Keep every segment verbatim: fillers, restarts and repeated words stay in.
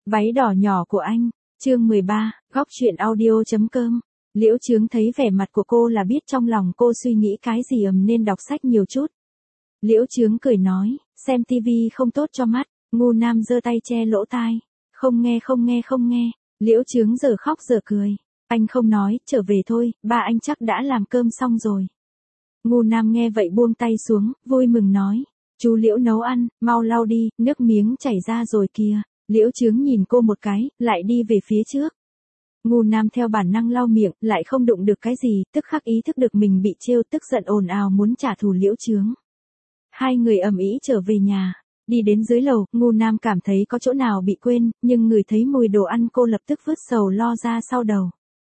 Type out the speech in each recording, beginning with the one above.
Váy đỏ nhỏ của anh, chương mười ba, góc truyện audio chấm com. Liễu Chướng thấy vẻ mặt của cô là biết trong lòng cô suy nghĩ cái gì, ầm nên đọc sách nhiều chút. Liễu Chướng cười nói, xem tivi không tốt cho mắt. Ngu Nam giơ tay che lỗ tai. Không nghe không nghe không nghe. Liễu Chướng giờ khóc giờ cười. Anh không nói, trở về thôi, ba anh chắc đã làm cơm xong rồi. Ngu Nam nghe vậy buông tay xuống, vui mừng nói. Chú Liễu nấu ăn, mau lau đi, nước miếng chảy ra rồi kìa. Liễu Chướng nhìn cô một cái, lại đi về phía trước. Ngu Nam theo bản năng lau miệng, lại không đụng được cái gì, tức khắc ý thức được mình bị trêu, tức giận ồn ào muốn trả thù Liễu Chướng. Hai người ầm ĩ trở về nhà. Đi đến dưới lầu, Ngu Nam cảm thấy có chỗ nào bị quên, nhưng ngửi thấy mùi đồ ăn cô lập tức vứt sầu lo ra sau đầu.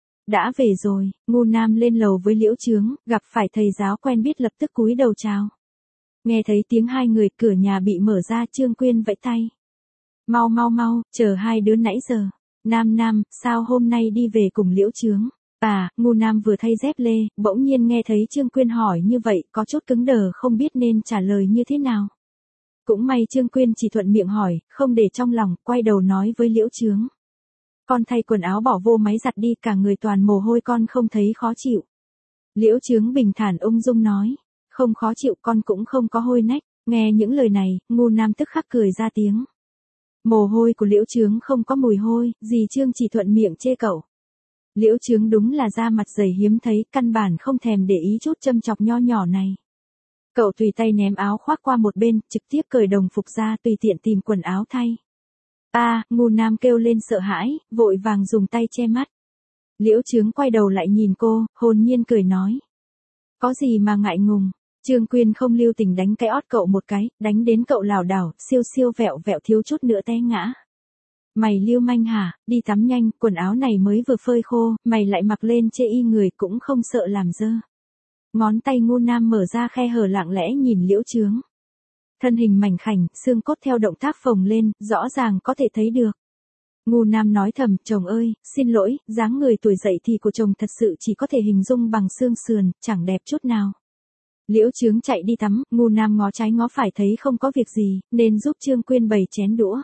Đã về rồi, Ngu Nam lên lầu với Liễu Chướng, gặp phải thầy giáo quen biết lập tức cúi đầu chào. Nghe thấy tiếng hai người, cửa nhà bị mở ra, Trương Quyên vẫy tay. Mau mau mau, chờ hai đứa nãy giờ. Nam Nam, sao hôm nay đi về cùng Liễu Chướng? À, Ngu Nam vừa thay dép lê, bỗng nhiên nghe thấy Trương Quyên hỏi như vậy, có chút cứng đờ không biết nên trả lời như thế nào. Cũng may Trương Quyên chỉ thuận miệng hỏi, không để trong lòng, quay đầu nói với Liễu Chướng. Con thay quần áo bỏ vô máy giặt đi, cả người toàn mồ hôi, con không thấy khó chịu. Liễu Chướng bình thản ung dung nói, không khó chịu, con cũng không có hôi nách. Nghe những lời này, Ngu Nam tức khắc cười ra tiếng. Mồ hôi của Liễu Chướng không có mùi hôi, dì Trương chỉ thuận miệng chê cậu. Liễu Chướng đúng là da mặt dày hiếm thấy, căn bản không thèm để ý chút châm chọc nho nhỏ này. Cậu tùy tay ném áo khoác qua một bên, trực tiếp cởi đồng phục ra, tùy tiện tìm quần áo thay. A, à, Ngu Nam kêu lên sợ hãi, vội vàng dùng tay che mắt. Liễu Chướng quay đầu lại nhìn cô, hồn nhiên cười nói. Có gì mà ngại ngùng. Trương Quyên không lưu tình đánh cái ót cậu một cái, đánh đến cậu lảo đảo, siêu siêu vẹo vẹo thiếu chút nữa té ngã. Mày lưu manh hả, đi tắm nhanh, quần áo này mới vừa phơi khô, mày lại mặc lên chê y người cũng không sợ làm dơ. Ngón tay Ngu Nam mở ra khe hở lặng lẽ nhìn Liễu Chướng. Thân hình mảnh khảnh, xương cốt theo động tác phồng lên, rõ ràng có thể thấy được. Ngu Nam nói thầm, chồng ơi, xin lỗi, dáng người tuổi dậy thì của chồng thật sự chỉ có thể hình dung bằng xương sườn, chẳng đẹp chút nào. Liễu Chướng chạy đi tắm, Ngu Nam ngó trái ngó phải thấy không có việc gì, nên giúp Trương Quyên bày chén đũa.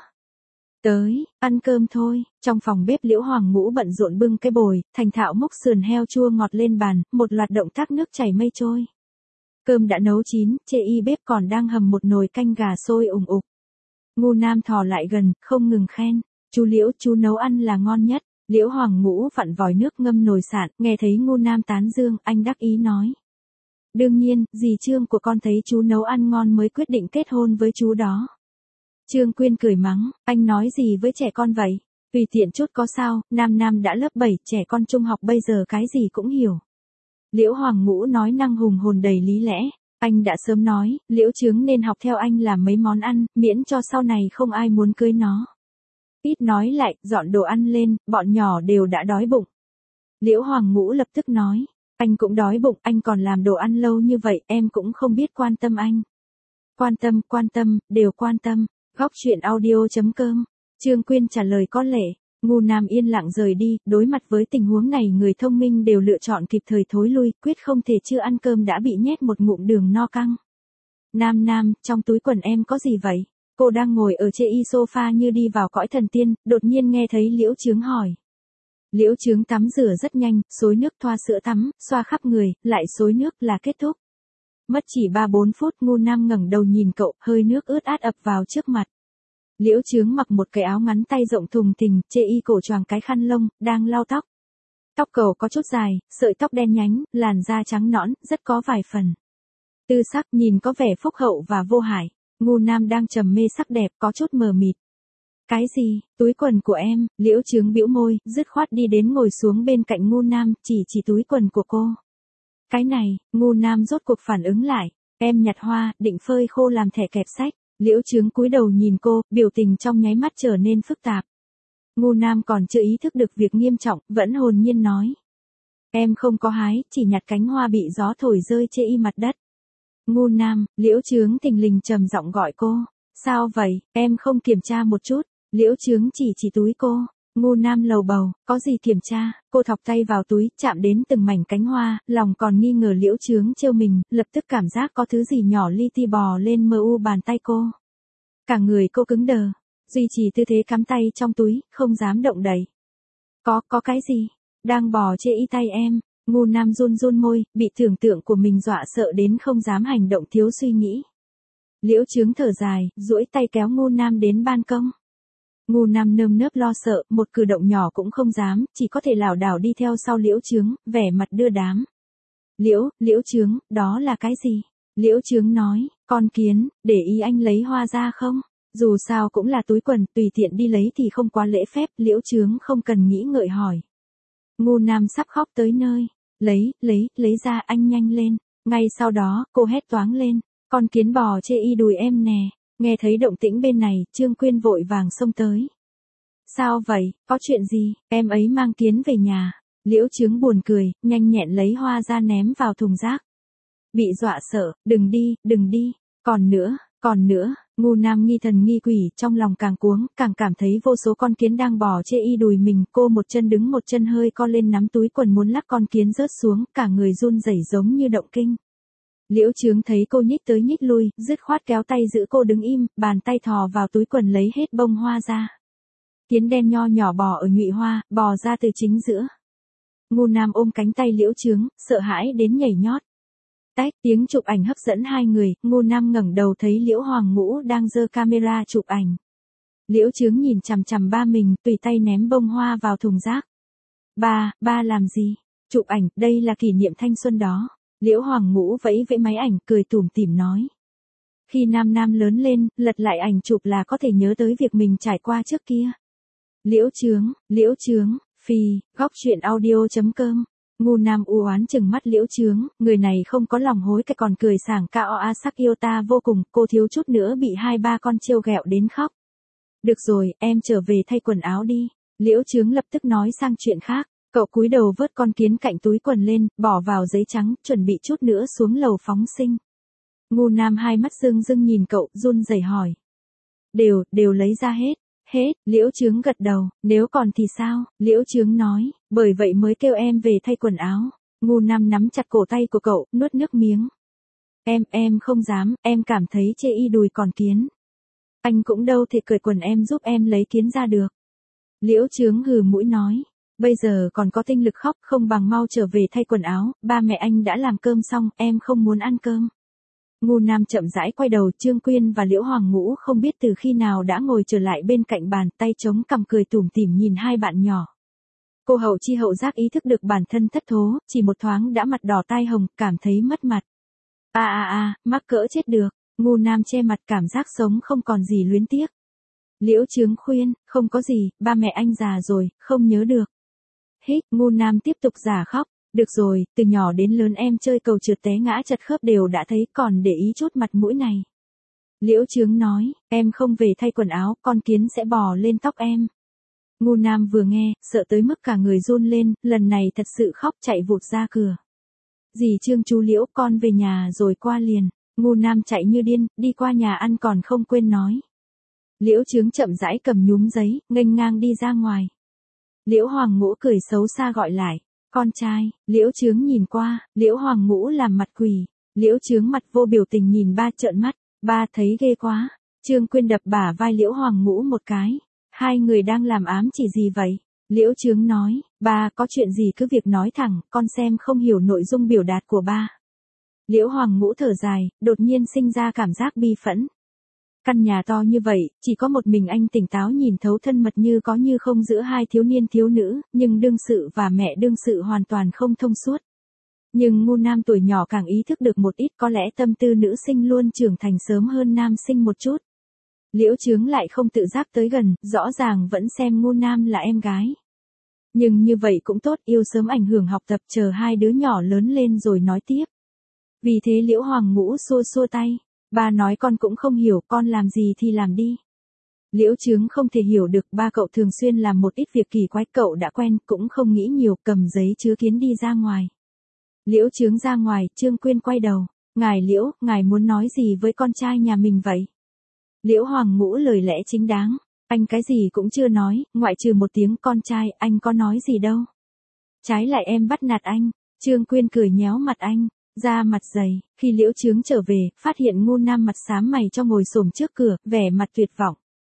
Tới, ăn cơm thôi. Trong phòng bếp Liễu Hoàng Ngũ bận rộn bưng cái bồi, thành thạo múc sườn heo chua ngọt lên bàn, một loạt động tác nước chảy mây trôi. Cơm đã nấu chín, chê y bếp còn đang hầm một nồi canh gà sôi ủng ục. Ngu Nam thò lại gần, không ngừng khen, chú Liễu, chú nấu ăn là ngon nhất. Liễu Hoàng Ngũ vặn vòi nước ngâm nồi sạn, nghe thấy Ngu Nam tán dương, anh đắc ý nói. Đương nhiên, dì Trương của con thấy chú nấu ăn ngon mới quyết định kết hôn với chú đó. Trương Quyên cười mắng, anh nói gì với trẻ con vậy? Tùy tiện chút có sao, Nam Nam đã lớp bảy, trẻ con trung học bây giờ cái gì cũng hiểu. Liễu Hoàng Ngũ nói năng hùng hồn đầy lý lẽ, anh đã sớm nói, Liễu Chướng nên học theo anh làm mấy món ăn, miễn cho sau này không ai muốn cưới nó. Ít nói lại, dọn đồ ăn lên, bọn nhỏ đều đã đói bụng. Liễu Hoàng Ngũ lập tức nói. Anh cũng đói bụng, anh còn làm đồ ăn lâu như vậy, em cũng không biết quan tâm anh. Quan tâm, quan tâm, đều quan tâm. Góc truyện audio chấm com. Trương Quyên trả lời có lệ. Ngu Nam yên lặng rời đi, đối mặt với tình huống này người thông minh đều lựa chọn kịp thời thối lui, quyết không thể chưa ăn cơm đã bị nhét một ngụm đường no căng. Nam Nam, trong túi quần em có gì vậy? Cô đang ngồi ở chê y sofa như đi vào cõi thần tiên, đột nhiên nghe thấy Liễu Chướng hỏi. Liễu Chướng tắm rửa rất nhanh, xối nước thoa sữa tắm, xoa khắp người, lại xối nước là kết thúc. Mất chỉ ba bốn phút, Ngu Nam ngẩng đầu nhìn cậu, hơi nước ướt át ập vào trước mặt. Liễu Chướng mặc một cái áo ngắn tay rộng thùng thình, chê y cổ choàng cái khăn lông, đang lau tóc. Tóc cậu có chút dài, sợi tóc đen nhánh, làn da trắng nõn, rất có vài phần tư sắc, nhìn có vẻ phúc hậu và vô hại. Ngu Nam đang trầm mê sắc đẹp, có chút mờ mịt. Cái gì, túi quần của em? Liễu Chướng bĩu môi, dứt khoát đi đến ngồi xuống bên cạnh Ngu Nam, chỉ chỉ túi quần của cô. Cái này, Ngu Nam rốt cuộc phản ứng lại, em nhặt hoa, định phơi khô làm thẻ kẹp sách. Liễu Chướng cúi đầu nhìn cô, biểu tình trong nháy mắt trở nên phức tạp. Ngu Nam còn chưa ý thức được việc nghiêm trọng, vẫn hồn nhiên nói. Em không có hái, chỉ nhặt cánh hoa bị gió thổi rơi chê y mặt đất. Ngu Nam, Liễu Chướng thình lình trầm giọng gọi cô. Sao vậy, em không kiểm tra một chút? Liễu Chướng chỉ chỉ túi cô. Ngu Nam lầu bầu, có gì kiểm tra? Cô thọc tay vào túi, chạm đến từng mảnh cánh hoa, lòng còn nghi ngờ Liễu Chướng trêu mình, lập tức cảm giác có thứ gì nhỏ li ti bò lên mờ u bàn tay cô. Cả người cô cứng đờ. Duy trì tư thế cắm tay trong túi, không dám động đậy. Có, có cái gì? Đang bò chê y tay em. Ngu Nam run run môi, bị tưởng tượng của mình dọa sợ đến không dám hành động thiếu suy nghĩ. Liễu Chướng thở dài, duỗi tay kéo Ngu Nam đến ban công. Ngu Nam nơm nớp lo sợ, một cử động nhỏ cũng không dám, chỉ có thể lảo đảo đi theo sau Liễu Chướng, vẻ mặt đưa đám. Liễu, Liễu Chướng, đó là cái gì? Liễu Chướng nói, con kiến, để ý anh lấy hoa ra không? Dù sao cũng là túi quần, tùy tiện đi lấy thì không quá lễ phép, Liễu Chướng không cần nghĩ ngợi hỏi. Ngu Nam sắp khóc tới nơi. Lấy, lấy, lấy ra anh nhanh lên. Ngay sau đó, cô hét toáng lên. Con kiến bò chê y đùi em nè. Nghe thấy động tĩnh bên này, Trương Quyên vội vàng xông tới. Sao vậy, có chuyện gì, em ấy mang kiến về nhà. Liễu Chướng buồn cười, nhanh nhẹn lấy hoa ra ném vào thùng rác. Bị dọa sợ, đừng đi, đừng đi. Còn nữa, còn nữa, Ngu Nam nghi thần nghi quỷ, trong lòng càng cuống, càng cảm thấy vô số con kiến đang bò chê y đùi mình. Cô một chân đứng một chân hơi co lên nắm túi quần muốn lắc con kiến rớt xuống, cả người run rẩy giống như động kinh. Liễu Chướng thấy cô nhích tới nhích lui, dứt khoát kéo tay giữ cô đứng im, bàn tay thò vào túi quần lấy hết bông hoa ra. Kiến đen nho nhỏ bò ở nhụy hoa, bò ra từ chính giữa. Ngu Nam ôm cánh tay Liễu Chướng, sợ hãi đến nhảy nhót. Tách, tiếng chụp ảnh hấp dẫn hai người, Ngu Nam ngẩng đầu thấy Liễu Hoàng Ngũ đang giơ camera chụp ảnh. Liễu Chướng nhìn chằm chằm ba mình, tùy tay ném bông hoa vào thùng rác. Ba, ba làm gì? Chụp ảnh, đây là kỷ niệm thanh xuân đó. Liễu Hoàng Ngũ vẫy vẫy máy ảnh, cười tủm tỉm nói. Khi Nam Nam lớn lên, lật lại ảnh chụp là có thể nhớ tới việc mình trải qua trước kia. Liễu Chướng, Liễu Chướng, phi, góc truyện audio chấm com. Ngu Nam u oán chừng mắt Liễu Chướng, người này không có lòng hối cải còn cười sảng cao a sắc yêu ta vô cùng, cô thiếu chút nữa bị hai ba con trêu ghẹo đến khóc. Được rồi, em trở về thay quần áo đi. Liễu Chướng lập tức nói sang chuyện khác, cậu cúi đầu vớt con kiến cạnh túi quần lên, bỏ vào giấy trắng, chuẩn bị chút nữa xuống lầu phóng sinh. Ngu Nam hai mắt rưng rưng nhìn cậu, run rẩy hỏi. Đều, đều lấy ra hết. Hết, Liễu Chướng gật đầu, nếu còn thì sao? Liễu Chướng nói, bởi vậy mới kêu em về thay quần áo. Ngu Nam nắm chặt cổ tay của cậu, nuốt nước miếng. Em, em không dám, em cảm thấy chê y đùi còn kiến. Anh cũng đâu thể cởi quần em giúp em lấy kiến ra được. Liễu Chướng hừ mũi nói, bây giờ còn có tinh lực khóc không bằng mau trở về thay quần áo, ba mẹ anh đã làm cơm xong, em không muốn ăn cơm. Ngu Nam chậm rãi quay đầu, Trương Quyên và Liễu Hoàng Ngũ không biết từ khi nào đã ngồi trở lại bên cạnh bàn, tay chống cằm cười tủm tỉm nhìn hai bạn nhỏ. Cô hậu chi hậu giác ý thức được bản thân thất thố, chỉ một thoáng đã mặt đỏ tai hồng, cảm thấy mất mặt. A a a, mắc cỡ chết được. Ngu Nam che mặt cảm giác sống không còn gì luyến tiếc. Liễu Chướng khuyên, không có gì, ba mẹ anh già rồi, không nhớ được. Hít, Ngu Nam tiếp tục giả khóc. Được rồi, từ nhỏ đến lớn em chơi cầu trượt té ngã chật khớp đều đã thấy, còn để ý chút mặt mũi này. Liễu Chướng nói, em không về thay quần áo, con kiến sẽ bò lên tóc em. Ngu Nam vừa nghe, sợ tới mức cả người run lên, lần này thật sự khóc chạy vụt ra cửa. Dì Trương chú Liễu, con về nhà rồi qua liền. Ngu Nam chạy như điên, đi qua nhà ăn còn không quên nói. Liễu Chướng chậm rãi cầm nhúm giấy, nghênh ngang đi ra ngoài. Liễu Hoàng Ngũ cười xấu xa gọi lại. Con trai, Liễu Chướng nhìn qua, Liễu Hoàng Ngũ làm mặt quỷ. Liễu Chướng mặt vô biểu tình nhìn ba trợn mắt, ba thấy ghê quá. Trương Quyên đập bả vai Liễu Hoàng Ngũ một cái. Hai người đang làm ám chỉ gì vậy? Liễu Chướng nói, ba có chuyện gì cứ việc nói thẳng, con xem không hiểu nội dung biểu đạt của ba. Liễu Hoàng Ngũ thở dài, đột nhiên sinh ra cảm giác bi phẫn. Căn nhà to như vậy, chỉ có một mình anh tỉnh táo nhìn thấu thân mật như có như không giữa hai thiếu niên thiếu nữ, nhưng đương sự và mẹ đương sự hoàn toàn không thông suốt. Nhưng Ngu Nam tuổi nhỏ càng ý thức được một ít, có lẽ tâm tư nữ sinh luôn trưởng thành sớm hơn nam sinh một chút. Liễu Chướng lại không tự giác tới gần, rõ ràng vẫn xem Ngu Nam là em gái. Nhưng như vậy cũng tốt, yêu sớm ảnh hưởng học tập, chờ hai đứa nhỏ lớn lên rồi nói tiếp. Vì thế Liễu Hoàng Ngũ xua xua tay. Ba nói con cũng không hiểu, con làm gì thì làm đi. Liễu Chướng không thể hiểu được, ba cậu thường xuyên làm một ít việc kỳ quái, cậu đã quen, cũng không nghĩ nhiều, cầm giấy chứa kiến đi ra ngoài. Liễu Chướng ra ngoài, Trương Quyên quay đầu. Ngài Liễu, ngài muốn nói gì với con trai nhà mình vậy? Liễu Hoàng Ngũ lời lẽ chính đáng. Anh cái gì cũng chưa nói, ngoại trừ một tiếng con trai, anh có nói gì đâu. Trái lại em bắt nạt anh. Trương Quyên cười nhéo mặt anh. Ra mặt dày, khi Liễu Chướng trở về, phát hiện Ngu Nam mặt xám mày cho ngồi xổm trước cửa, vẻ mặt tuyệt vọng.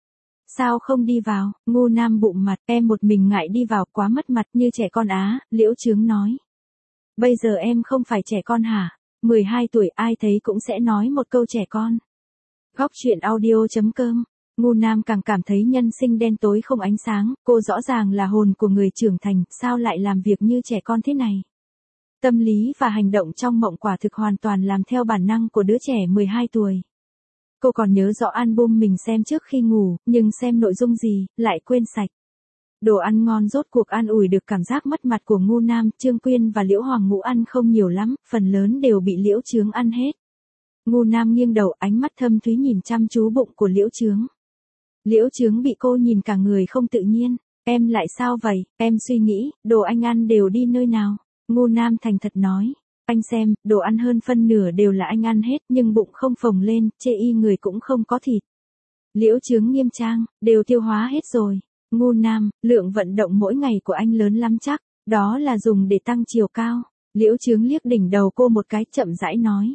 Sao không đi vào, ngu nam bụng mặt, em một mình ngại đi vào quá mất mặt như trẻ con á, Liễu Chướng nói. Bây giờ em không phải trẻ con hả? mười hai tuổi ai thấy cũng sẽ nói một câu trẻ con. Góc chuyện audio.com. Ngu nam càng cảm thấy nhân sinh đen tối không ánh sáng, cô rõ ràng là hồn của người trưởng thành, sao lại làm việc như trẻ con thế này? Tâm lý và hành động trong mộng quả thực hoàn toàn làm theo bản năng của đứa trẻ mười hai tuổi. Cô còn nhớ rõ album mình xem trước khi ngủ, nhưng xem nội dung gì, lại quên sạch. Đồ ăn ngon rốt cuộc an ủi được cảm giác mất mặt của ngu nam, Trương Quyên và Liễu Hoàng Ngũ ăn không nhiều lắm, phần lớn đều bị Liễu Chướng ăn hết. Ngu nam nghiêng đầu, ánh mắt thâm thúy nhìn chăm chú bụng của Liễu Chướng. Liễu Chướng bị cô nhìn cả người không tự nhiên, em lại sao vậy, em suy nghĩ, đồ anh ăn đều đi nơi nào? Ngu nam thành thật nói, anh xem, đồ ăn hơn phân nửa đều là anh ăn hết, nhưng bụng không phồng lên, chê y người cũng không có thịt. Liễu Chướng nghiêm trang, đều tiêu hóa hết rồi. Ngu nam, lượng vận động mỗi ngày của anh lớn lắm chắc, đó là dùng để tăng chiều cao. Liễu Chướng liếc đỉnh đầu cô một cái chậm rãi nói.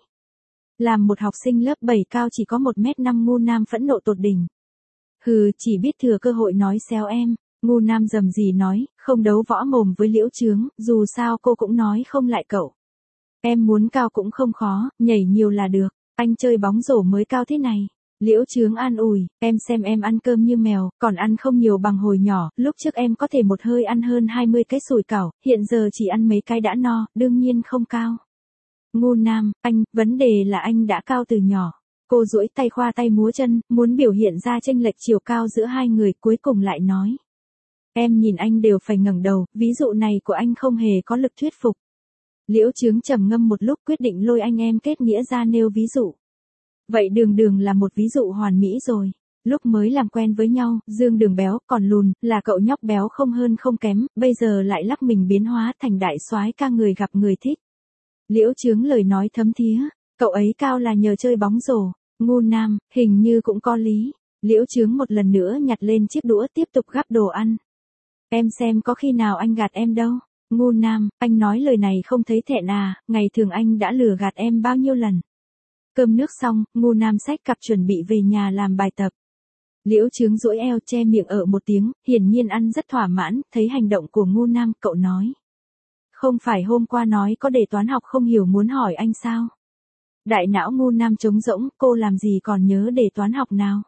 Làm một học sinh lớp bảy cao chỉ có một mét năm, ngu nam phẫn nộ tột đỉnh. Hừ, chỉ biết thừa cơ hội nói xéo em. Ngu nam dầm gì nói, không đấu võ mồm với Liễu Chướng, dù sao cô cũng nói không lại cậu. Em muốn cao cũng không khó, nhảy nhiều là được, anh chơi bóng rổ mới cao thế này. Liễu Chướng an ủi, em xem em ăn cơm như mèo, còn ăn không nhiều bằng hồi nhỏ, lúc trước em có thể một hơi ăn hơn hai mươi cái sủi cảo, hiện giờ chỉ ăn mấy cái đã no, đương nhiên không cao. Ngu nam, anh, vấn đề là anh đã cao từ nhỏ. Cô duỗi tay khoa tay múa chân, muốn biểu hiện ra chênh lệch chiều cao giữa hai người, cuối cùng lại nói. Em nhìn anh đều phải ngẩng đầu, ví dụ này của anh không hề có lực thuyết phục. Liễu Chướng trầm ngâm một lúc quyết định lôi anh em kết nghĩa ra nêu ví dụ. Vậy Đường Đường là một ví dụ hoàn mỹ rồi. Lúc mới làm quen với nhau, Dương Đường béo, còn lùn, là cậu nhóc béo không hơn không kém, bây giờ lại lắc mình biến hóa thành đại soái ca người gặp người thích. Liễu Chướng lời nói thấm thía, cậu ấy cao là nhờ chơi bóng rổ. Ngu nam, hình như cũng có lý. Liễu Chướng một lần nữa nhặt lên chiếc đũa tiếp tục gắp đồ ăn. Em xem có khi nào anh gạt em đâu. Ngu nam, anh nói lời này không thấy thẹn à, ngày thường anh đã lừa gạt em bao nhiêu lần. Cơm nước xong, ngu nam xách cặp chuẩn bị về nhà làm bài tập. Liễu Chướng duỗi eo che miệng ở một tiếng, hiển nhiên ăn rất thỏa mãn, thấy hành động của ngu nam, cậu nói. Không phải hôm qua nói có đề toán học không hiểu muốn hỏi anh sao? Đại não ngu nam trống rỗng, cô làm gì còn nhớ đề toán học nào?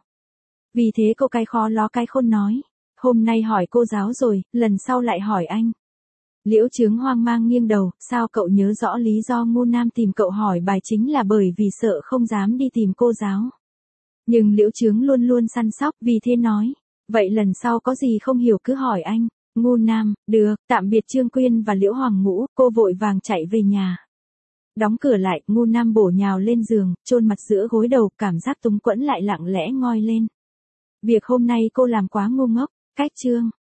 Vì thế cô cái khó ló cái khôn nói. Hôm nay hỏi cô giáo rồi, lần sau lại hỏi anh. Liễu Chướng hoang mang nghiêng đầu, sao cậu nhớ rõ lý do ngu nam tìm cậu hỏi bài chính là bởi vì sợ không dám đi tìm cô giáo. Nhưng Liễu Chướng luôn luôn săn sóc, vì thế nói. Vậy lần sau có gì không hiểu cứ hỏi anh. Ngu nam, được, tạm biệt Trương Quyên và Liễu Hoàng Ngũ, cô vội vàng chạy về nhà. Đóng cửa lại, ngu nam bổ nhào lên giường, chôn mặt giữa gối đầu, cảm giác túng quẫn lại lặng lẽ ngoi lên. Việc hôm nay cô làm quá ngu ngốc, cách chương.